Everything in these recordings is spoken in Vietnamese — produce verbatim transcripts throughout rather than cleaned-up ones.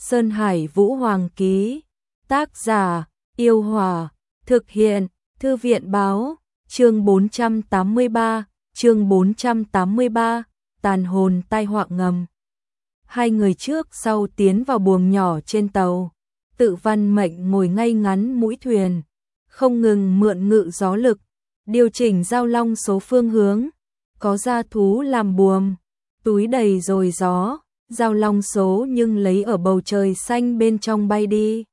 Sơn Hải Vũ Hoàng ký. Tác giả: Yêu Hòa. Thực hiện: Thư viện báo. Chương bốn trăm tám mươi ba, chương bốn trăm tám mươi ba, tàn hồn tai họa ngầm. Hai người trước sau tiến vào buồng nhỏ trên tàu. Tự Văn Mệnh ngồi ngay ngắn mũi thuyền, không ngừng mượn ngự gió lực, điều chỉnh giao long số phương hướng. Có gia thú làm buồm, túi đầy rồi gió, giao long số nhưng lấy ở bầu trời xanh bên trong bay đi.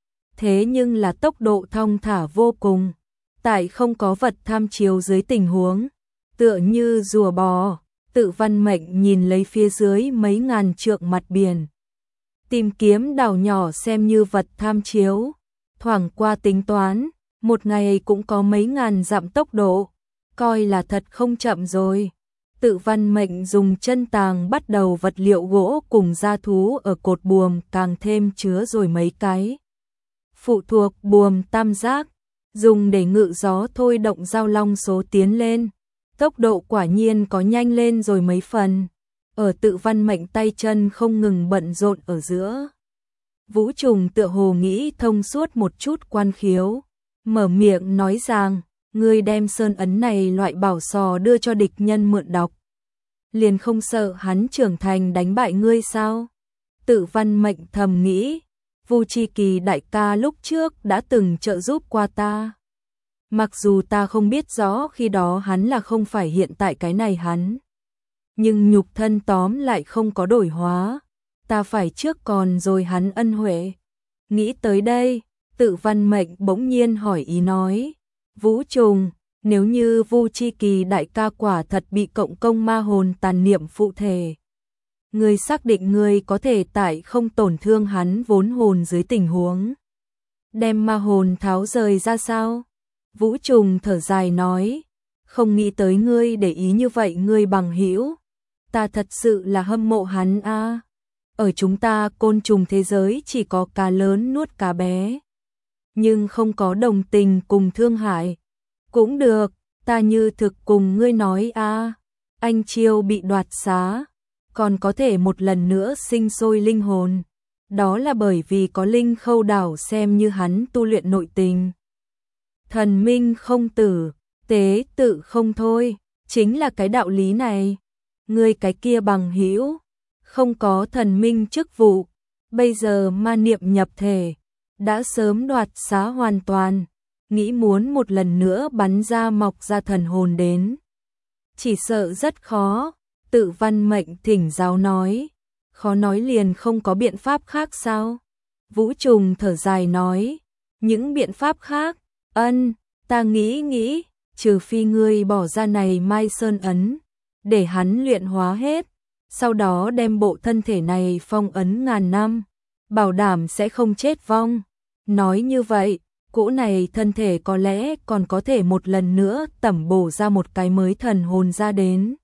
Thế nhưng là tốc độ thong thả vô cùng, tại không có vật tham chiếu dưới tình huống, tựa như rùa bò. Tự Văn Mệnh nhìn lấy phía dưới mấy ngàn trượng mặt biển, tìm kiếm đảo nhỏ xem như vật tham chiếu. Thoảng qua tính toán, một ngày cũng có mấy ngàn dặm tốc độ, coi là thật không chậm rồi. Tự Văn Mệnh dùng chân tàng bắt đầu vật liệu gỗ cùng gia thú ở cột buồm, càng thêm chứa rồi mấy cái phụ thuộc buồm tam giác, dùng để ngự gió thôi động giao long số tiến lên. Tốc độ quả nhiên có nhanh lên rồi mấy phần. Ở Tự Văn Mệnh tay chân không ngừng bận rộn ở giữa, Vũ Trùng tựa hồ nghĩ thông suốt một chút quan khiếu, mở miệng nói rằng: ngươi đem sơn ấn này loại bảo sò đưa cho địch nhân mượn đọc, liền không sợ hắn trưởng thành đánh bại ngươi sao? Tự Văn Mệnh thầm nghĩ, Vu Chi Kỳ đại ca lúc trước đã từng trợ giúp qua ta. Mặc dù ta không biết rõ khi đó hắn là không phải hiện tại cái này hắn, nhưng nhục thân tóm lại không có đổi hóa, ta phải trước còn rồi hắn ân huệ. Nghĩ tới đây, Tự Văn Mệnh bỗng nhiên hỏi ý nói: Vũ Trùng, nếu như Vu Chi Kỳ đại ca quả thật bị cộng công ma hồn tàn niệm phụ thể, ngươi xác định ngươi có thể tại không tổn thương hắn vốn hồn dưới tình huống đem ma hồn tháo rời ra sao? Vũ Trùng thở dài nói: không nghĩ tới ngươi để ý như vậy ngươi bằng hữu, ta thật sự là hâm mộ hắn a. À. Ở chúng ta côn trùng thế giới chỉ có cá lớn nuốt cá bé, nhưng không có đồng tình cùng thương hại. Cũng được, ta như thực cùng ngươi nói a, à. Anh Chiêu bị đoạt xá, còn có thể một lần nữa sinh sôi linh hồn, đó là bởi vì có Linh Khâu Đảo xem như hắn tu luyện nội tình. Thần minh không tử, tế tự không thôi, chính là cái đạo lý này. Ngươi cái kia bằng hữu không có thần minh chức vụ, bây giờ ma niệm nhập thể, đã sớm đoạt xá hoàn toàn, nghĩ muốn một lần nữa bắn ra mọc ra thần hồn đến, chỉ sợ rất khó. Tự Văn Mệnh thỉnh giáo nói: khó nói liền không có biện pháp khác sao? Vũ Trùng thở dài nói: những biện pháp khác, ân, ta nghĩ nghĩ, trừ phi ngươi bỏ ra này Mai Sơn ấn, để hắn luyện hóa hết, sau đó đem bộ thân thể này phong ấn ngàn năm, bảo đảm sẽ không chết vong. Nói như vậy, cỗ này thân thể có lẽ còn có thể một lần nữa tẩm bổ ra một cái mới thần hồn ra đến.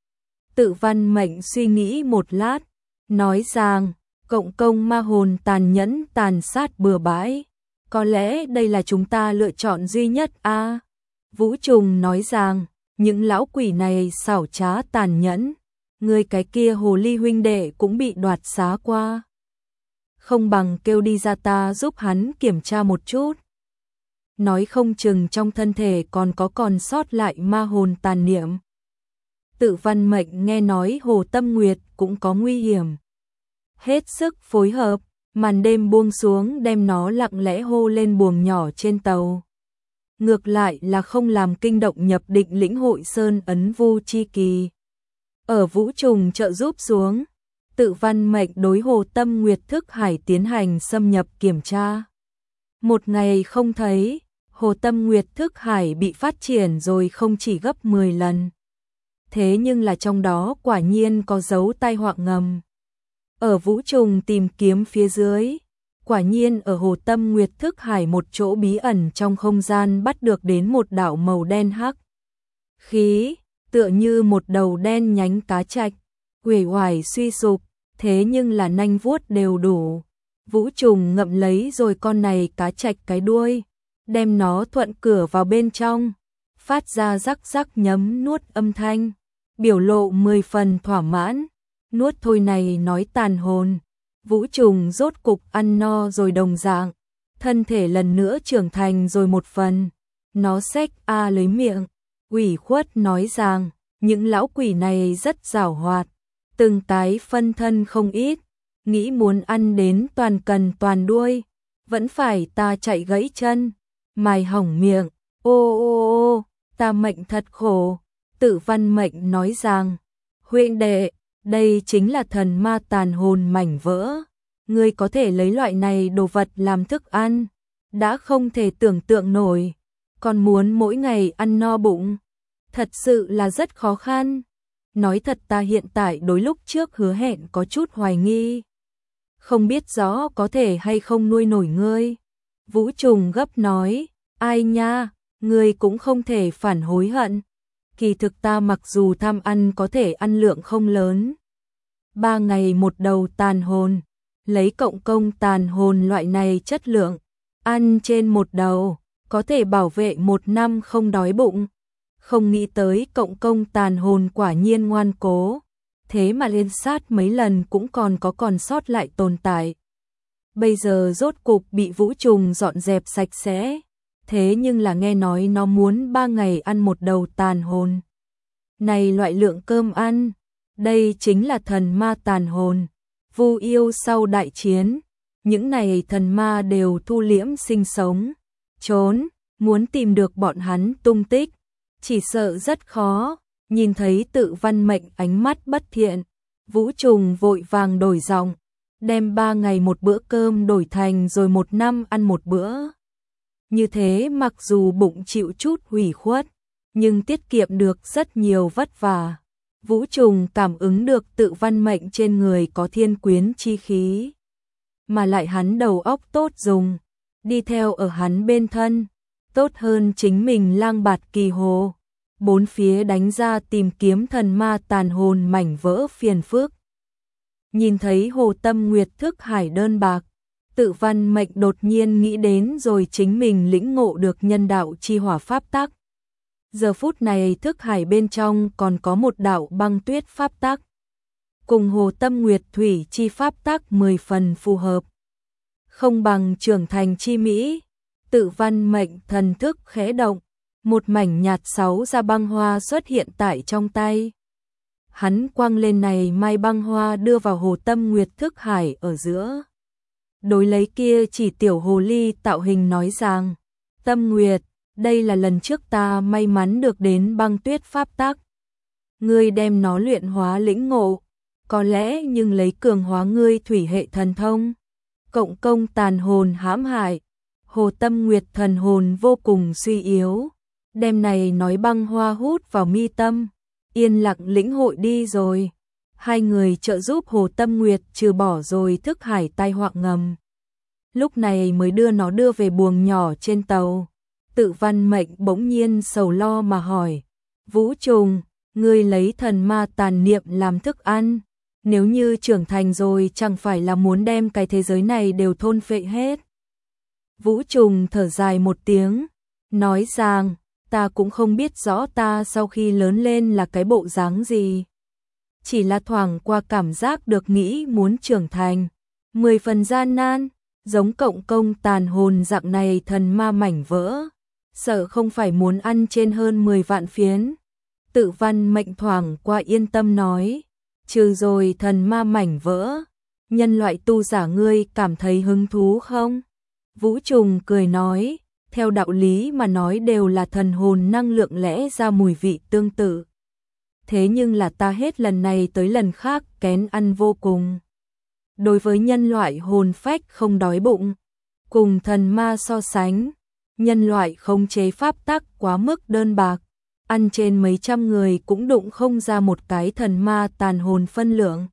Tự Văn Mệnh suy nghĩ một lát, nói rằng: cộng công ma hồn tàn nhẫn tàn sát bừa bãi, có lẽ đây là chúng ta lựa chọn duy nhất a. À. Vũ Trùng nói rằng: những lão quỷ này xảo trá tàn nhẫn, người cái kia hồ ly huynh đệ cũng bị đoạt xá qua, không bằng kêu đi ra ta giúp hắn kiểm tra một chút, nói không chừng trong thân thể còn có còn sót lại ma hồn tàn niệm. Tự Văn Mệnh nghe nói Hồ Tâm Nguyệt cũng có nguy hiểm, hết sức phối hợp, màn đêm buông xuống đem nó lặng lẽ hô lên buồng nhỏ trên tàu. Ngược lại là không làm kinh động nhập định lĩnh hội sơn ấn Vu Chi Kỳ. Ở Vũ Trùng trợ giúp xuống, Tự Văn Mệnh đối Hồ Tâm Nguyệt thức hải tiến hành xâm nhập kiểm tra. Một ngày không thấy, Hồ Tâm Nguyệt thức hải bị phát triển rồi không chỉ gấp mười lần. Thế nhưng là trong đó quả nhiên có dấu tai họa ngầm. Ở Vũ Trùng tìm kiếm phía dưới, quả nhiên ở Hồ Tâm Nguyệt thức hải một chỗ bí ẩn trong không gian bắt được đến một đạo màu đen hắc khí, tựa như một đầu đen nhánh cá trạch, uể oải suy sụp, thế nhưng là nanh vuốt đều đủ. Vũ Trùng ngậm lấy rồi con này cá trạch cái đuôi, đem nó thuận cửa vào bên trong, phát ra rắc rắc nhấm nuốt âm thanh, biểu lộ mười phần thỏa mãn. Nuốt thôi này nói tàn hồn, Vũ trùng rốt cục ăn no rồi đồng dạng, thân thể lần nữa trưởng thành rồi một phần. Nó xách a lấy miệng, ủy khuất nói rằng, những lão quỷ này rất giảo hoạt, từng cái phân thân không ít, nghĩ muốn ăn đến toàn cần toàn đuôi, vẫn phải ta chạy gãy chân, mài hỏng miệng, ô ô ô, ta mệnh thật khổ. Tự Văn Mệnh nói rằng, huynh đệ, đây chính là thần ma tàn hồn mảnh vỡ, ngươi có thể lấy loại này đồ vật làm thức ăn, đã không thể tưởng tượng nổi, còn muốn mỗi ngày ăn no bụng, thật sự là rất khó khăn. Nói thật ta hiện tại đối lúc trước hứa hẹn có chút hoài nghi, không biết rõ có thể hay không nuôi nổi ngươi. Vũ trùng gấp nói, ai nha, ngươi cũng không thể phản hối hận. Kỳ thực ta mặc dù tham ăn có thể ăn lượng không lớn. Ba ngày một đầu tàn hồn, lấy cộng công tàn hồn loại này chất lượng, ăn trên một đầu, có thể bảo vệ một năm không đói bụng. Không nghĩ tới cộng công tàn hồn quả nhiên ngoan cố, thế mà liên sát mấy lần cũng còn có còn sót lại tồn tại. Bây giờ rốt cục bị vũ trùng dọn dẹp sạch sẽ, thế nhưng là nghe nói nó muốn ba ngày ăn một đầu tàn hồn. Này loại lượng cơm ăn, đây chính là thần ma tàn hồn. Vu yêu sau đại chiến, những này thần ma đều thu liễm sinh sống, trốn, muốn tìm được bọn hắn tung tích, chỉ sợ rất khó. Nhìn thấy Tự Văn Mệnh ánh mắt bất thiện, vũ trùng vội vàng đổi giọng, đem ba ngày một bữa cơm đổi thành rồi một năm ăn một bữa. Như thế mặc dù bụng chịu chút hủy khuất, nhưng tiết kiệm được rất nhiều vất vả. Vũ trùng cảm ứng được Tự Văn Mệnh trên người có thiên quyến chi khí, mà lại hắn đầu óc tốt dùng, đi theo ở hắn bên thân, tốt hơn chính mình lang bạt kỳ hồ, bốn phía đánh ra tìm kiếm thần ma tàn hồn mảnh vỡ phiền phức. Nhìn thấy Hồ Tâm Nguyệt thức hải đơn bạc, Tự Văn Mệnh đột nhiên nghĩ đến rồi chính mình lĩnh ngộ được nhân đạo chi hỏa pháp tắc. Giờ phút này thức hải bên trong còn có một đạo băng tuyết pháp tắc, cùng Hồ Tâm Nguyệt thủy chi pháp tắc mười phần phù hợp. Không bằng trưởng thành chi mỹ. Tự Văn Mệnh thần thức khẽ động, một mảnh nhạt sáu ra băng hoa xuất hiện tại trong tay. Hắn quăng lên này mai băng hoa đưa vào Hồ Tâm Nguyệt thức hải ở giữa. Đối lấy kia chỉ tiểu hồ ly tạo hình nói rằng, Tâm Nguyệt, đây là lần trước ta may mắn được đến băng tuyết pháp tắc. Ngươi đem nó luyện hóa lĩnh ngộ, có lẽ nhưng lấy cường hóa ngươi thủy hệ thần thông. Cộng công tàn hồn hãm hại, Hồ Tâm Nguyệt thần hồn vô cùng suy yếu. Đem này nói băng hoa hút vào mi tâm, yên lặng lĩnh hội đi rồi. Hai người trợ giúp Hồ Tâm Nguyệt trừ bỏ rồi thức hải tai họa ngầm. Lúc này mới đưa nó đưa về buồng nhỏ trên tàu. Tự Văn Mệnh bỗng nhiên sầu lo mà hỏi, Vũ trùng, ngươi lấy thần ma tàn niệm làm thức ăn, nếu như trưởng thành rồi chẳng phải là muốn đem cái thế giới này đều thôn phệ hết. Vũ trùng thở dài một tiếng, nói rằng, ta cũng không biết rõ ta sau khi lớn lên là cái bộ dáng gì. Chỉ là thoảng qua cảm giác được nghĩ muốn trưởng thành, mười phần gian nan, giống cộng công tàn hồn dạng này thần ma mảnh vỡ, sợ không phải muốn ăn trên hơn mười vạn phiến. Tự Văn Mệnh thoảng qua yên tâm nói, trừ rồi thần ma mảnh vỡ, nhân loại tu giả ngươi cảm thấy hứng thú không? Vũ trùng cười nói, theo đạo lý mà nói đều là thần hồn năng lượng lẽ ra mùi vị tương tự. Thế nhưng là ta hết lần này tới lần khác kén ăn vô cùng. Đối với nhân loại hồn phách không đói bụng, cùng thần ma so sánh, nhân loại khống chế pháp tắc quá mức đơn bạc, ăn trên mấy trăm người cũng đụng không ra một cái thần ma tàn hồn phân lượng.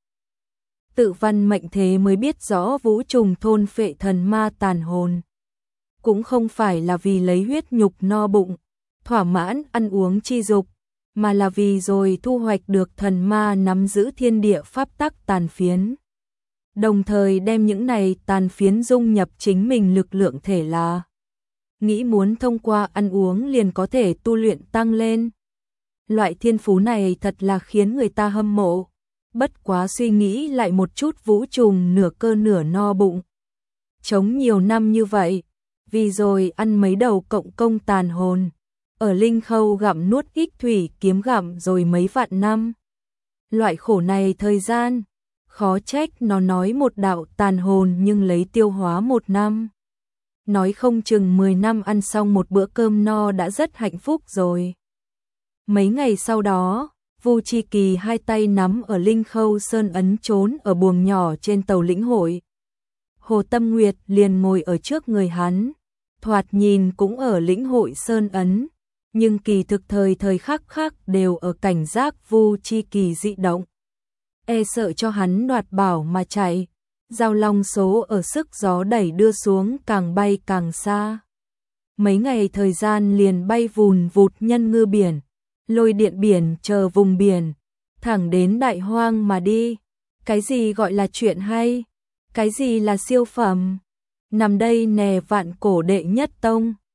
Tự Văn Mệnh thế mới biết rõ vũ trùng thôn phệ thần ma tàn hồn, cũng không phải là vì lấy huyết nhục no bụng, thỏa mãn ăn uống chi dục, mà là vì rồi thu hoạch được thần ma nắm giữ thiên địa pháp tắc tàn phiến. Đồng thời đem những này tàn phiến dung nhập chính mình lực lượng thể là. Nghĩ muốn thông qua ăn uống liền có thể tu luyện tăng lên. Loại thiên phú này thật là khiến người ta hâm mộ. bất quá suy nghĩ lại một chút Vũ Trùng nửa cơ nửa no bụng. Chống nhiều năm như vậy, vì rồi ăn mấy đầu cộng công tàn hồn, ở Linh Khâu gặm nuốt ích thủy kiếm gặm rồi mấy vạn năm. Loại khổ này thời gian, khó trách nó nói một đạo tàn hồn nhưng lấy tiêu hóa một năm. Nói không chừng mười năm ăn xong một bữa cơm no đã rất hạnh phúc rồi. Mấy ngày sau đó, Vu Chi Kỳ hai tay nắm ở Linh Khâu Sơn ấn trốn ở buồng nhỏ trên tàu lĩnh hội. Hồ Tâm Nguyệt liền ngồi ở trước người hắn, thoạt nhìn cũng ở lĩnh hội Sơn ấn, nhưng kỳ thực thời thời khắc khắc đều ở cảnh giác Vu Chi Kỳ dị động. E sợ cho hắn đoạt bảo mà chạy, giao long số ở sức gió đẩy đưa xuống càng bay càng xa. Mấy ngày thời gian liền bay vùn vụt nhân ngư biển, lôi điện biển chờ vùng biển, thẳng đến đại hoang mà đi. Cái gì gọi là chuyện hay? Cái gì là siêu phẩm? Nằm đây nè vạn cổ đệ nhất tông.